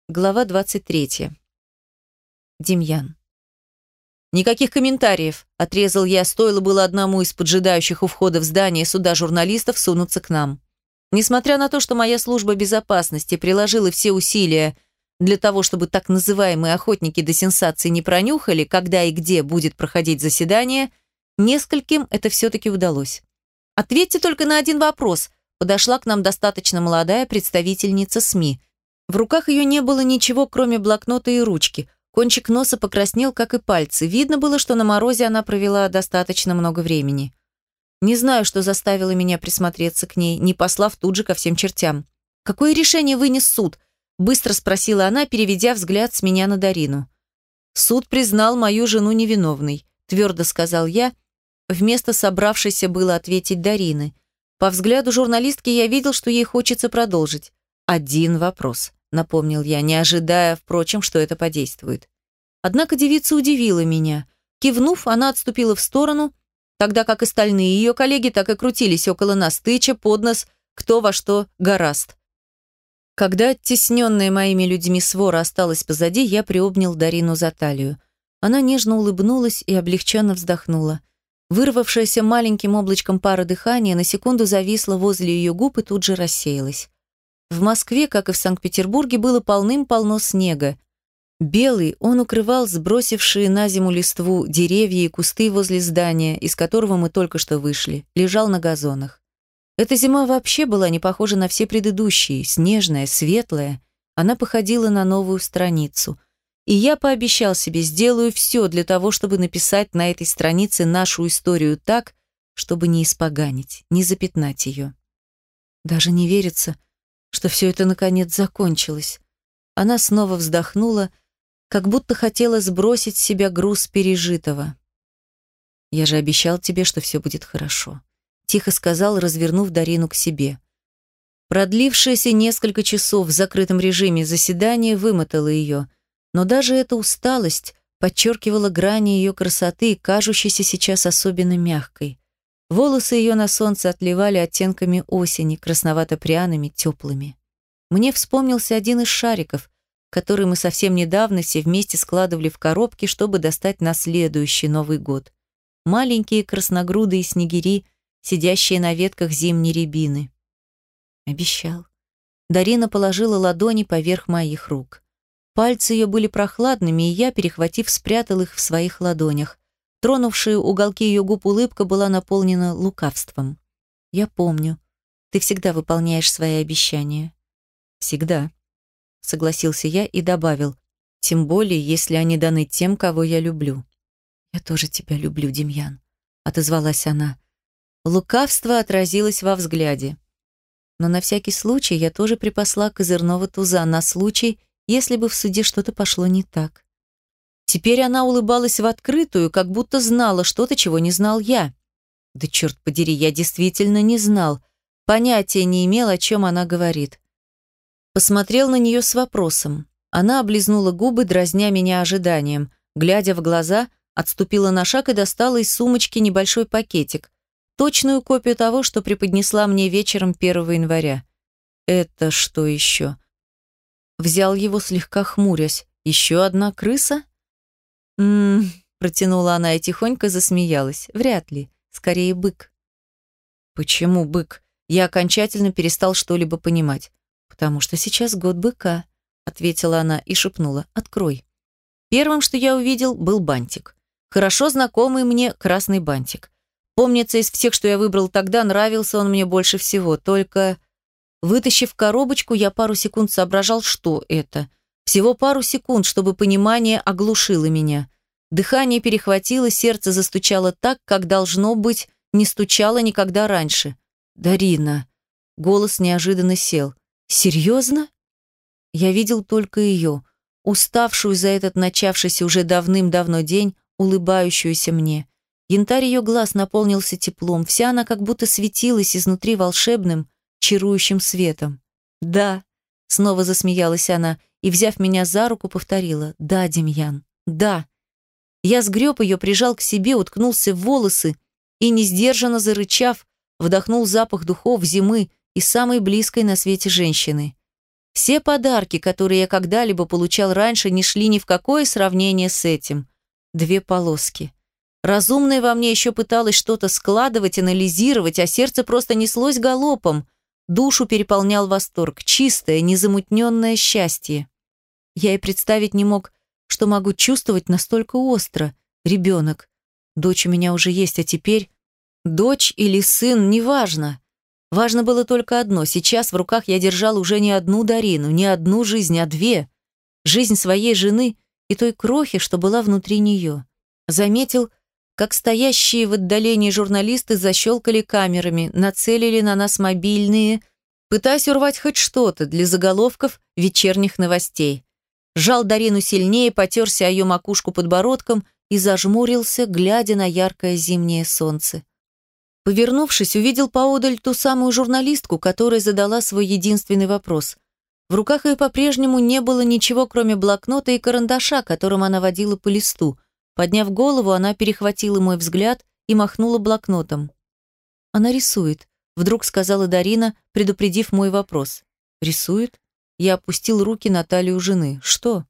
Глава 23. Демьян. «Никаких комментариев», – отрезал я, стоило было одному из поджидающих у входа в здание суда журналистов сунуться к нам. Несмотря на то, что моя служба безопасности приложила все усилия для того, чтобы так называемые охотники до сенсаций не пронюхали, когда и где будет проходить заседание, нескольким это все-таки удалось. «Ответьте только на один вопрос», – подошла к нам достаточно молодая представительница СМИ. В руках ее не было ничего, кроме блокнота и ручки. Кончик носа покраснел, как и пальцы. Видно было, что на морозе она провела достаточно много времени. Не знаю, что заставило меня присмотреться к ней, не послав тут же ко всем чертям. «Какое решение вынес суд?» – быстро спросила она, переведя взгляд с меня на Дарину. «Суд признал мою жену невиновной», – твердо сказал я, вместо собравшейся было ответить Дарины. По взгляду журналистки я видел, что ей хочется продолжить. «Один вопрос», – напомнил я, не ожидая, впрочем, что это подействует. Однако девица удивила меня. Кивнув, она отступила в сторону, тогда как остальные ее коллеги так и крутились около нас, тыча под нос кто во что горазд. Когда оттесненная моими людьми свора осталась позади, я приобнял Дарину за талию. Она нежно улыбнулась и облегченно вздохнула. Вырвавшаяся маленьким облачком пара дыхания на секунду зависла возле ее губ и тут же рассеялась. В Москве, как и в Санкт-Петербурге, было полным-полно снега. Белый он укрывал сбросившие на зиму листву деревья и кусты возле здания, из которого мы только что вышли, лежал на газонах. Эта зима вообще была не похожа на все предыдущие, снежная, светлая. Она походила на новую страницу. И я пообещал себе, сделаю все для того, чтобы написать на этой странице нашу историю так, чтобы не испоганить, не запятнать ее. Даже не верится, что все это наконец закончилось. Она снова вздохнула, как будто хотела сбросить с себя груз пережитого. «Я же обещал тебе, что все будет хорошо», — тихо сказал, развернув Дарину к себе. Продлившееся несколько часов в закрытом режиме заседание вымотало ее, но даже эта усталость подчеркивала грани ее красоты, кажущейся сейчас особенно мягкой. Волосы ее на солнце отливали оттенками осени, красновато-пряными, теплыми. Мне вспомнился один из шариков, который мы совсем недавно все вместе складывали в коробки, чтобы достать на следующий Новый год. Маленькие красногрудые снегири, сидящие на ветках зимней рябины. Обещал. Дарина положила ладони поверх моих рук. Пальцы ее были прохладными, и я, перехватив, спрятал их в своих ладонях. Тронувшая уголки ее губ улыбка была наполнена лукавством. «Я помню. Ты всегда выполняешь свои обещания». «Всегда», — согласился я и добавил, «тем более, если они даны тем, кого я люблю». «Я тоже тебя люблю, Демьян», — отозвалась она. Лукавство отразилось во взгляде. Но на всякий случай я тоже припасла козырного туза на случай, если бы в суде что-то пошло не так. Теперь она улыбалась в открытую, как будто знала что-то, чего не знал я. Да черт подери, я действительно не знал. Понятия не имел, о чем она говорит. Посмотрел на нее с вопросом. Она облизнула губы, дразня меня ожиданием. Глядя в глаза, отступила на шаг и достала из сумочки небольшой пакетик. Точную копию того, что преподнесла мне вечером 1 января. «Это что еще?» Взял его, слегка хмурясь. «Еще одна крыса?» Протянула она и тихонько засмеялась. «Вряд ли. Скорее бык». «Почему бык?» Я окончательно перестал что-либо понимать. «Потому что сейчас год быка», — ответила она и шепнула. «Открой». Первым, что я увидел, был бантик. Хорошо знакомый мне красный бантик. Помнится, из всех, что я выбрал тогда, нравился он мне больше всего. Только, вытащив коробочку, я пару секунд соображал, что это. Всего пару секунд, чтобы понимание оглушило меня. Дыхание перехватило, сердце застучало так, как, должно быть, не стучало никогда раньше. «Дарина!» Голос неожиданно сел. «Серьезно?» Я видел только ее, уставшую за этот начавшийся уже давным-давно день, улыбающуюся мне. Янтарь ее глаз наполнился теплом, вся она как будто светилась изнутри волшебным, чарующим светом. «Да», — снова засмеялась она, и, взяв меня за руку, повторила: «Да, Демьян, да». Я сгреб ее, прижал к себе, уткнулся в волосы и, несдержанно зарычав, вдохнул запах духов зимы и самой близкой на свете женщины. Все подарки, которые я когда-либо получал раньше, не шли ни в какое сравнение с этим. 2 полоски. Разумное во мне еще пыталось что-то складывать, анализировать, а сердце просто неслось галопом. Душу переполнял восторг, чистое, незамутненное счастье. Я и представить не мог, что могу чувствовать настолько остро. Ребенок. Дочь у меня уже есть, а теперь... Дочь или сын, неважно. Важно было только одно. Сейчас в руках я держал уже не одну Дарину, не одну жизнь, а 2. Жизнь своей жены и той крохи, что была внутри нее. Заметил, как стоящие в отдалении журналисты защелкали камерами, нацелили на нас мобильные, пытаясь урвать хоть что-то для заголовков вечерних новостей. Сжал Дарину сильнее, потерся о ее макушку подбородком и зажмурился, глядя на яркое зимнее солнце. Повернувшись, увидел поодаль ту самую журналистку, которая задала свой единственный вопрос. В руках ее по-прежнему не было ничего, кроме блокнота и карандаша, которым она водила по листу. Подняв голову, она перехватила мой взгляд и махнула блокнотом. «Она рисует», — вдруг сказала Дарина, предупредив мой вопрос. «Рисует?» Я опустил руки на талию жены. «Что?»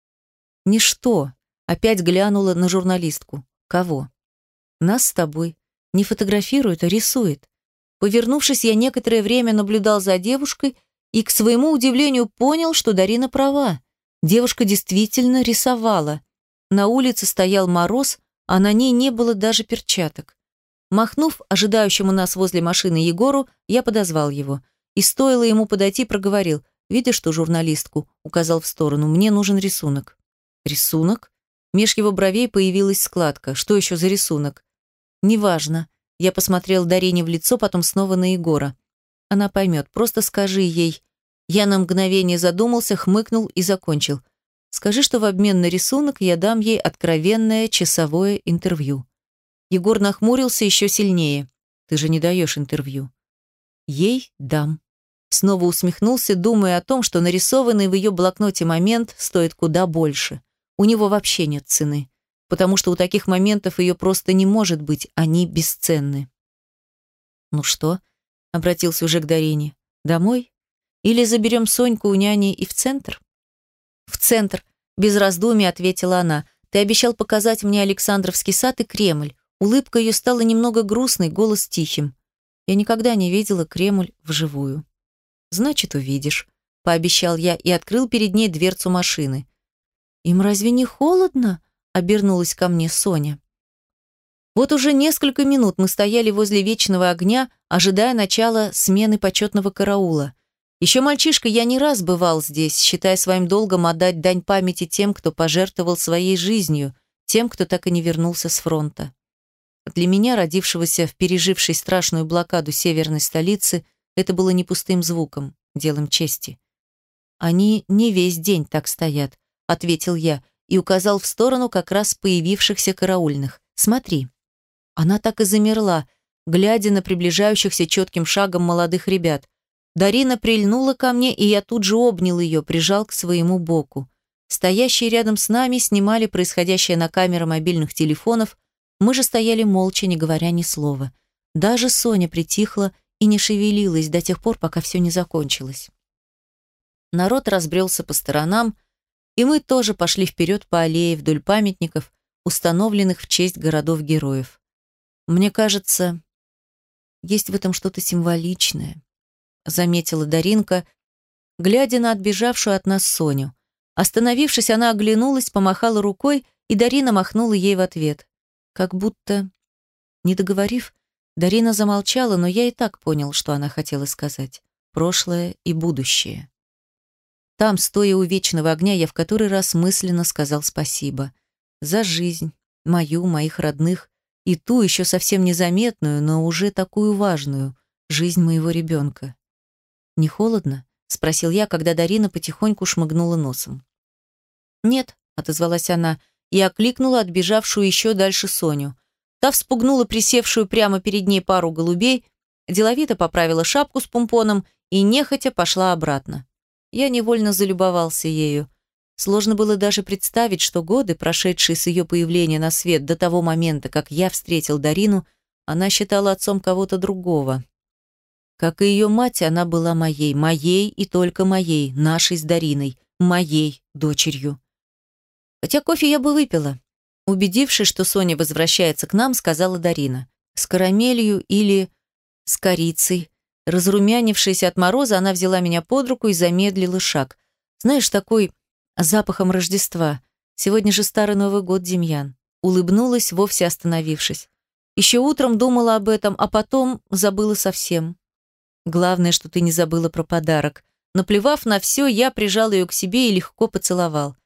«Ничто», — опять глянула на журналистку. «Кого?» «Нас с тобой. Не фотографирует, а рисует». Повернувшись, я некоторое время наблюдал за девушкой и, к своему удивлению, понял, что Дарина права. Девушка действительно рисовала. На улице стоял мороз, а на ней не было даже перчаток. Махнув ожидающему нас возле машины Егору, я подозвал его. И стоило ему подойти, проговорил. «Видишь ту журналистку?» — указал в сторону. «Мне нужен рисунок». «Рисунок?» Меж его бровей появилась складка. «Что еще за рисунок?» «Неважно». Я посмотрел Дарине в лицо, потом снова на Егора. «Она поймет. Просто скажи ей». Я на мгновение задумался, хмыкнул и закончил. «Скажи, что в обмен на рисунок я дам ей откровенное часовое интервью». Егор нахмурился еще сильнее. «Ты же не даешь интервью». «Ей дам». Снова усмехнулся, думая о том, что нарисованный в ее блокноте момент стоит куда больше. У него вообще нет цены, потому что у таких моментов ее просто не может быть, они бесценны. «Ну что?» — обратился уже к Дарине. «Домой? Или заберем Соньку у няни и в центр?» «В центр», — без раздумий ответила она. «Ты обещал показать мне Александровский сад и Кремль». Улыбка ее стала немного грустной, голос тихим. «Я никогда не видела Кремль вживую». «Значит, увидишь», — пообещал я и открыл перед ней дверцу машины. «Им разве не холодно?» — обернулась ко мне Соня. Вот уже несколько минут мы стояли возле вечного огня, ожидая начала смены почетного караула. Еще мальчишкой я не раз бывал здесь, считая своим долгом отдать дань памяти тем, кто пожертвовал своей жизнью, тем, кто так и не вернулся с фронта. Для меня, родившегося в пережившей страшную блокаду северной столицы, это было не пустым звуком, делом чести. «Они не весь день так стоят», — ответил я и указал в сторону как раз появившихся караульных. «Смотри». Она так и замерла, глядя на приближающихся четким шагом молодых ребят. Дарина прильнула ко мне, и я тут же обнял ее, прижал к своему боку. Стоящие рядом с нами снимали происходящее на камеры мобильных телефонов, мы же стояли молча, не говоря ни слова. Даже Соня притихла и не шевелилась до тех пор, пока все не закончилось. Народ разбрелся по сторонам, и мы тоже пошли вперед по аллее вдоль памятников, установленных в честь городов-героев. Мне кажется, есть в этом что-то символичное, заметила Даринка, глядя на отбежавшую от нас Соню. Остановившись, она оглянулась, помахала рукой, и Дарина махнула ей в ответ. Как будто, не договорив, Дарина замолчала, но я и так понял, что она хотела сказать. Прошлое и будущее. Там, стоя у вечного огня, я в который раз мысленно сказал спасибо. За жизнь, мою, моих родных, и ту еще совсем незаметную, но уже такую важную, жизнь моего ребенка. «Не холодно?» — спросил я, когда Дарина потихоньку шмыгнула носом. «Нет», — отозвалась она, и окликнула отбежавшую еще дальше Соню. Та вспугнула присевшую прямо перед ней пару голубей, деловито поправила шапку с помпоном и нехотя пошла обратно. Я невольно залюбовался ею. Сложно было даже представить, что годы, прошедшие с ее появления на свет до того момента, как я встретил Дарину, она считала отцом кого-то другого. Как и ее мать, она была моей и только моей, нашей с Дариной, моей дочерью. Хотя кофе я бы выпила. Убедившись, что Соня возвращается к нам, сказала Дарина. С карамелью или с корицей. Разрумянившись от мороза, она взяла меня под руку и замедлила шаг. Знаешь, такой запахом Рождества. Сегодня же Старый Новый год, Демьян. Улыбнулась, вовсе остановившись. Еще утром думала об этом, а потом забыла совсем. Главное, что ты не забыла про подарок. Наплевав на все, я прижал ее к себе и легко поцеловал.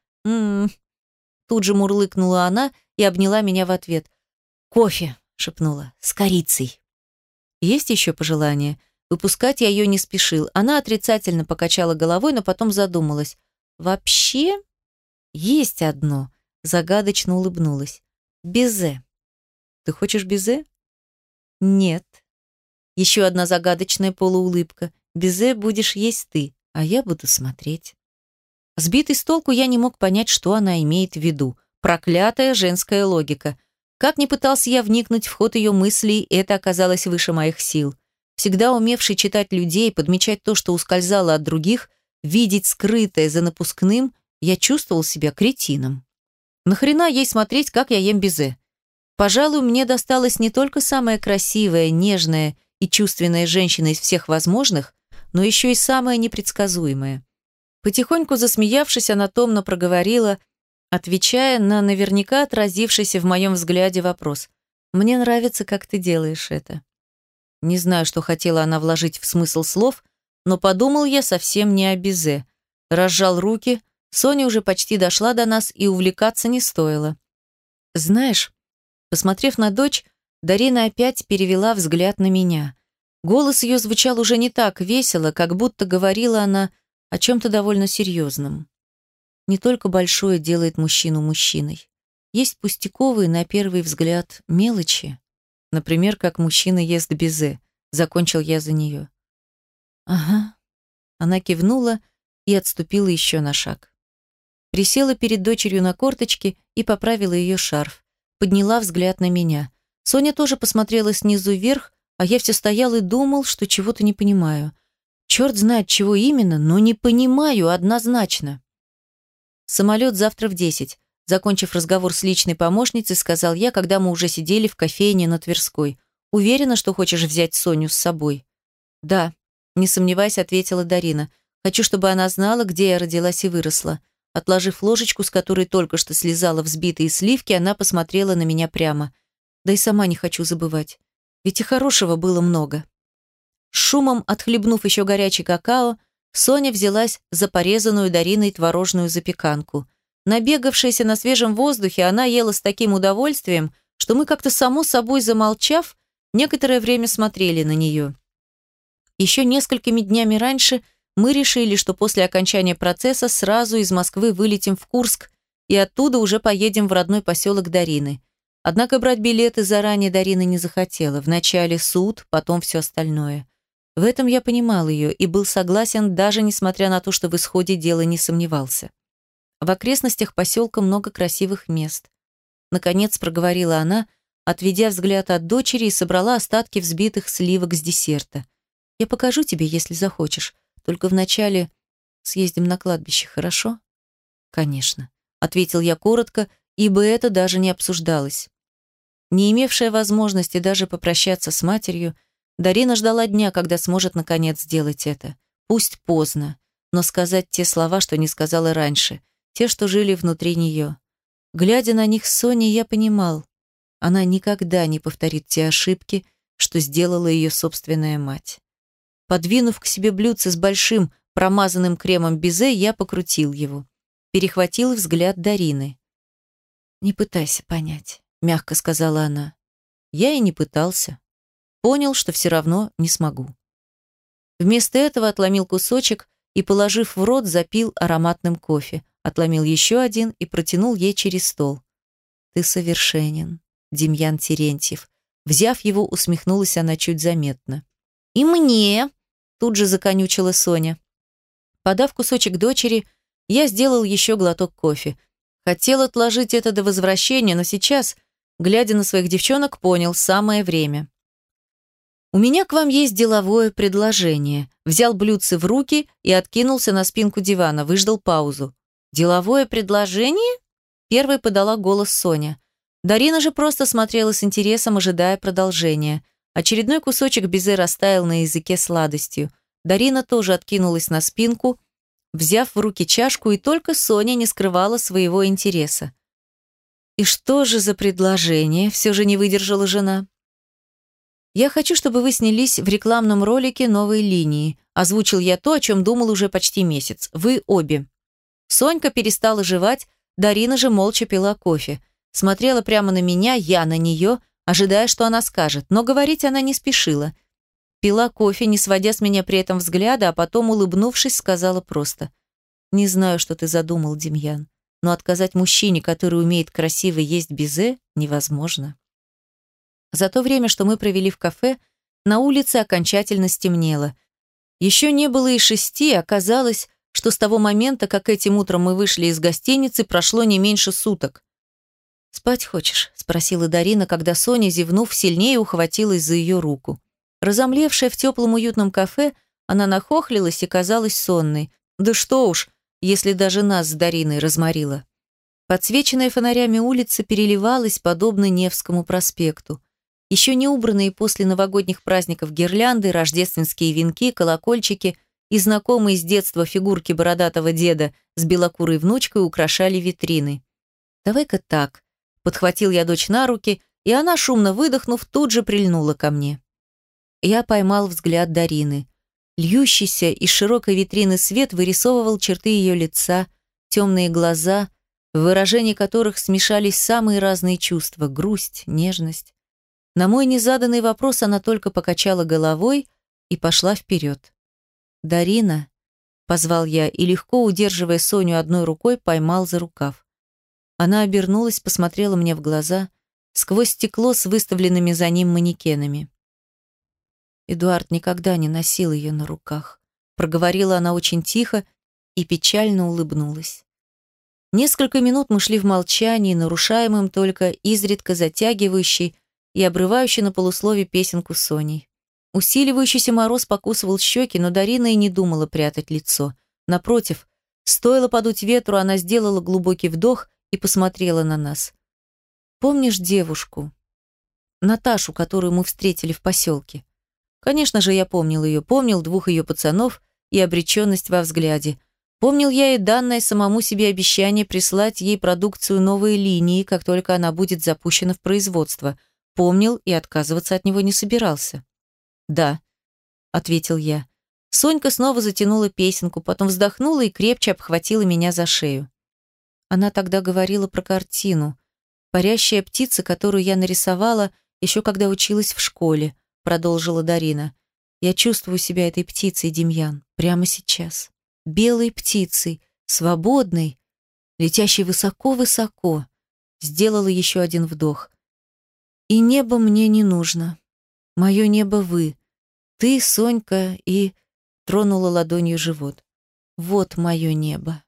Тут же мурлыкнула она и обняла меня в ответ. «Кофе!» — шепнула. «С корицей!» «Есть еще пожелание?» Выпускать я ее не спешил. Она отрицательно покачала головой, но потом задумалась. «Вообще, есть одно», — загадочно улыбнулась. «Безе». «Ты хочешь безе?» «Нет». Еще одна загадочная полуулыбка. «Безе будешь есть ты, а я буду смотреть». Сбитый с толку, я не мог понять, что она имеет в виду. Проклятая женская логика. Как ни пытался я вникнуть в ход ее мыслей, это оказалось выше моих сил. Всегда умевший читать людей, подмечать то, что ускользало от других, видеть скрытое за напускным, я чувствовал себя кретином. Нахрена ей смотреть, как я ем безе? Пожалуй, мне досталась не только самая красивая, нежная и чувственная женщина из всех возможных, но еще и самая непредсказуемая. Потихоньку засмеявшись, она томно проговорила, отвечая на наверняка отразившийся в моем взгляде вопрос. «Мне нравится, как ты делаешь это». Не знаю, что хотела она вложить в смысл слов, но подумал я совсем не о безе. Разжал руки, Соня уже почти дошла до нас, и увлекаться не стоило. «Знаешь», посмотрев на дочь, Дарина опять перевела взгляд на меня. Голос ее звучал уже не так весело, как будто говорила она о чем-то довольно серьезном. Не только большое делает мужчину мужчиной. Есть пустяковые, на первый взгляд, мелочи. Например, как мужчина ест безе. Закончил я за нее. Ага. Она кивнула и отступила еще на шаг. Присела перед дочерью на корточки и поправила ее шарф. Подняла взгляд на меня. Соня тоже посмотрела снизу вверх, а я все стоял и думал, что чего-то не понимаю. Черт знает, чего именно, но не понимаю однозначно. Самолет завтра в 10. Закончив разговор с личной помощницей, сказал я, когда мы уже сидели в кофейне на Тверской. Уверена, что хочешь взять Соню с собой? Да, не сомневаясь, ответила Дарина. Хочу, чтобы она знала, где я родилась и выросла. Отложив ложечку, с которой только что слезала взбитые сливки, она посмотрела на меня прямо. Да и сама не хочу забывать. Ведь и хорошего было много. Шумом отхлебнув еще горячий какао, Соня взялась за порезанную Дариной творожную запеканку. Набегавшаяся на свежем воздухе, она ела с таким удовольствием, что мы как-то само собой замолчав, некоторое время смотрели на нее. Еще несколькими днями раньше мы решили, что после окончания процесса сразу из Москвы вылетим в Курск и оттуда уже поедем в родной поселок Дарины. Однако брать билеты заранее Дарина не захотела. Вначале суд, потом все остальное. В этом я понимал ее и был согласен, даже несмотря на то, что в исходе дела не сомневался. В окрестностях поселка много красивых мест. Наконец проговорила она, отведя взгляд от дочери, и собрала остатки взбитых сливок с десерта. «Я покажу тебе, если захочешь. Только вначале съездим на кладбище, хорошо?» «Конечно», — ответил я коротко, ибо это даже не обсуждалось. Не имевшая возможности даже попрощаться с матерью, Дарина ждала дня, когда сможет наконец сделать это. Пусть поздно, но сказать те слова, что не сказала раньше, те, что жили внутри нее. Глядя на них с Соней, я понимал, она никогда не повторит те ошибки, что сделала ее собственная мать. Подвинув к себе блюдце с большим, промазанным кремом безе, я покрутил его. Перехватил взгляд Дарины. «Не пытайся понять», — мягко сказала она. Я и не пытался. Понял, что все равно не смогу. Вместо этого отломил кусочек и, положив в рот, запил ароматным кофе. Отломил еще один и протянул ей через стол. «Ты совершенен, Демьян Терентьев». Взяв его, усмехнулась она чуть заметно. «И мне!» — тут же законючила Соня. Подав кусочек дочери, я сделал еще глоток кофе. Хотел отложить это до возвращения, но сейчас, глядя на своих девчонок, понял, самое время. «У меня к вам есть деловое предложение». Взял блюдце в руки и откинулся на спинку дивана, выждал паузу. «Деловое предложение?» Первой подала голос Соня. Дарина же просто смотрела с интересом, ожидая продолжения. Очередной кусочек безе растаял на языке сладостью. Дарина тоже откинулась на спинку, взяв в руки чашку, и только Соня не скрывала своего интереса. «И что же за предложение?» – все же не выдержала жена. «Я хочу, чтобы вы снялись в рекламном ролике новой линии», – озвучил я то, о чем думал уже почти месяц. «Вы обе». Сонька перестала жевать, Дарина же молча пила кофе. Смотрела прямо на меня, я на нее, ожидая, что она скажет, но говорить она не спешила. Пила кофе, не сводя с меня при этом взгляда, а потом, улыбнувшись, сказала просто: «Не знаю, что ты задумал, Демьян, но отказать мужчине, который умеет красиво есть безе, невозможно». За то время, что мы провели в кафе, на улице окончательно стемнело. Еще не было и 6, оказалось, что с того момента, как этим утром мы вышли из гостиницы, прошло не меньше суток. «Спать хочешь?» – спросила Дарина, когда Соня, зевнув, сильнее ухватилась за ее руку. Разомлевшая в теплом уютном кафе, она нахохлилась и казалась сонной. Да что уж, если даже нас с Дариной разморила. Подсвеченная фонарями улица переливалась, подобно Невскому проспекту. Еще не убранные после новогодних праздников гирлянды, рождественские венки, колокольчики и знакомые с детства фигурки бородатого деда с белокурой внучкой украшали витрины. «Давай-ка так», — подхватил я дочь на руки, и она, шумно выдохнув, тут же прильнула ко мне. Я поймал взгляд Дарины. Льющийся из широкой витрины свет вырисовывал черты ее лица, темные глаза, в выражении которых смешались самые разные чувства — грусть, нежность. На мой незаданный вопрос она только покачала головой и пошла вперед. «Дарина», — позвал я и, легко удерживая Соню одной рукой, поймал за рукав. Она обернулась, посмотрела мне в глаза, сквозь стекло с выставленными за ним манекенами. «Эдуард никогда не носил ее на руках», — проговорила она очень тихо и печально улыбнулась. Несколько минут мы шли в молчании, нарушаемым только изредка затягивающей и обрывающей на полуслове песенку Соней. Усиливающийся мороз покусывал щеки, но Дарина и не думала прятать лицо. Напротив, стоило подуть ветру, она сделала глубокий вдох и посмотрела на нас. «Помнишь девушку? Наташу, которую мы встретили в поселке?» Конечно же, я помнил ее, помнил 2 ее пацанов и обреченность во взгляде. Помнил я и данное самому себе обещание прислать ей продукцию новой линии, как только она будет запущена в производство. Помнил и отказываться от него не собирался. «Да», — ответил я. Сонька снова затянула песенку, потом вздохнула и крепче обхватила меня за шею. Она тогда говорила про картину. «Парящая птица», которую я нарисовала еще когда училась в школе, продолжила Дарина. «Я чувствую себя этой птицей, Демьян, прямо сейчас. Белой птицей, свободной, летящей высоко-высоко». Сделала еще один вдох. «И небо мне не нужно. Мое небо вы. Ты, Сонька, и...» Тронула ладонью живот. «Вот мое небо».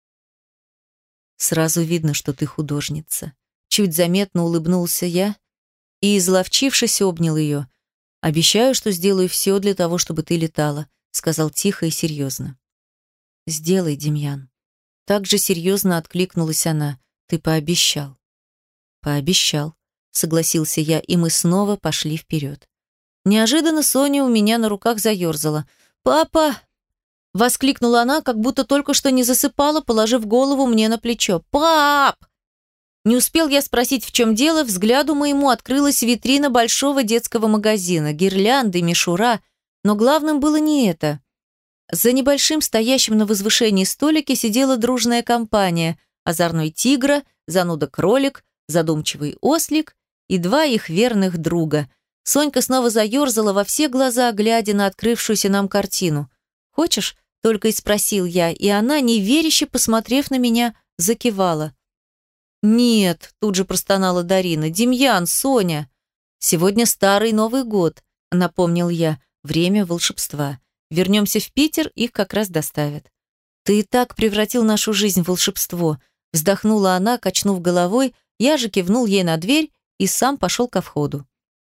«Сразу видно, что ты художница». Чуть заметно улыбнулся я и, изловчившись, обнял ее. «Обещаю, что сделаю все для того, чтобы ты летала», сказал тихо и серьезно. «Сделай, Демьян». Так же серьезно откликнулась она. «Ты пообещал». «Пообещал», согласился я, и мы снова пошли вперед. Неожиданно Соня у меня на руках заерзала. «Папа!» Воскликнула она, как будто только что не засыпала, положив голову мне на плечо. «Пап!» Не успел я спросить, в чем дело, взгляду моему открылась витрина большого детского магазина, гирлянды, мишура, но главным было не это. За небольшим стоящим на возвышении столике сидела дружная компания: озорной тигра, зануда-кролик, задумчивый ослик и 2 их верных друга. Сонька снова заерзала во все глаза, глядя на открывшуюся нам картину. «Хочешь?» — только и спросил я, и она, неверяще посмотрев на меня, закивала. «Нет», — тут же простонала Дарина. «Демьян, Соня, сегодня Старый Новый год», — напомнил я. «Время волшебства. Вернемся в Питер, их как раз доставят». «Ты и так превратил нашу жизнь в волшебство», — вздохнула она, качнув головой. Я же кивнул ей на дверь и сам пошел ко входу.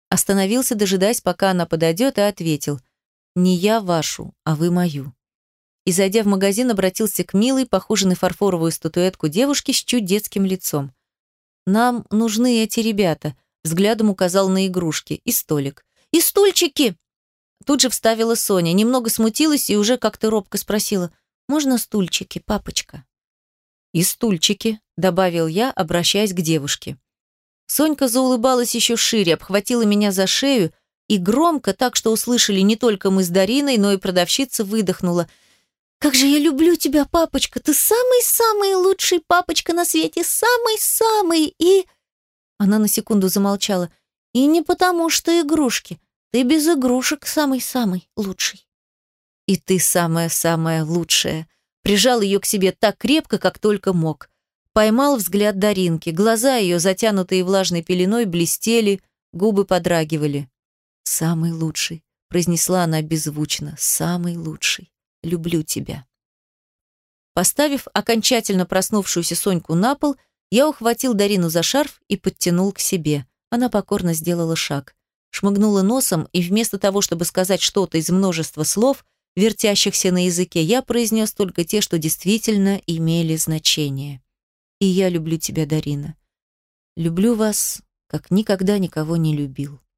Остановился, дожидаясь, пока она подойдет, и ответил: «Не я вашу, а вы мою». И, зайдя в магазин, обратился к милой, похожей на фарфоровую статуэтку девушке с чуть детским лицом. «Нам нужны эти ребята», — взглядом указал на игрушки, и столик. «И стульчики!» Тут же вставила Соня, немного смутилась и уже как-то робко спросила: «Можно стульчики, папочка?» «И стульчики», — добавил я, обращаясь к девушке. Сонька заулыбалась еще шире, обхватила меня за шею и громко, так что услышали не только мы с Дариной, но и продавщица, выдохнула: «Как же я люблю тебя, папочка! Ты самый-самый лучший папочка на свете! Самый-самый! И...» Она на секунду замолчала. «И не потому, что игрушки. Ты без игрушек самый-самый лучший». «И ты самая-самая лучшая». Прижал ее к себе так крепко, как только мог. Поймал взгляд Даринки. Глаза ее, затянутые влажной пеленой, блестели, губы подрагивали. «Самый лучший», — произнесла она беззвучно. «Самый лучший. Люблю тебя». Поставив окончательно проснувшуюся Соньку на пол, я ухватил Дарину за шарф и подтянул к себе. Она покорно сделала шаг. Шмыгнула носом, и вместо того, чтобы сказать что-то из множества слов, вертящихся на языке, я произнес только те, что действительно имели значение. «И я люблю тебя, Дарина. Люблю вас, как никогда никого не любил».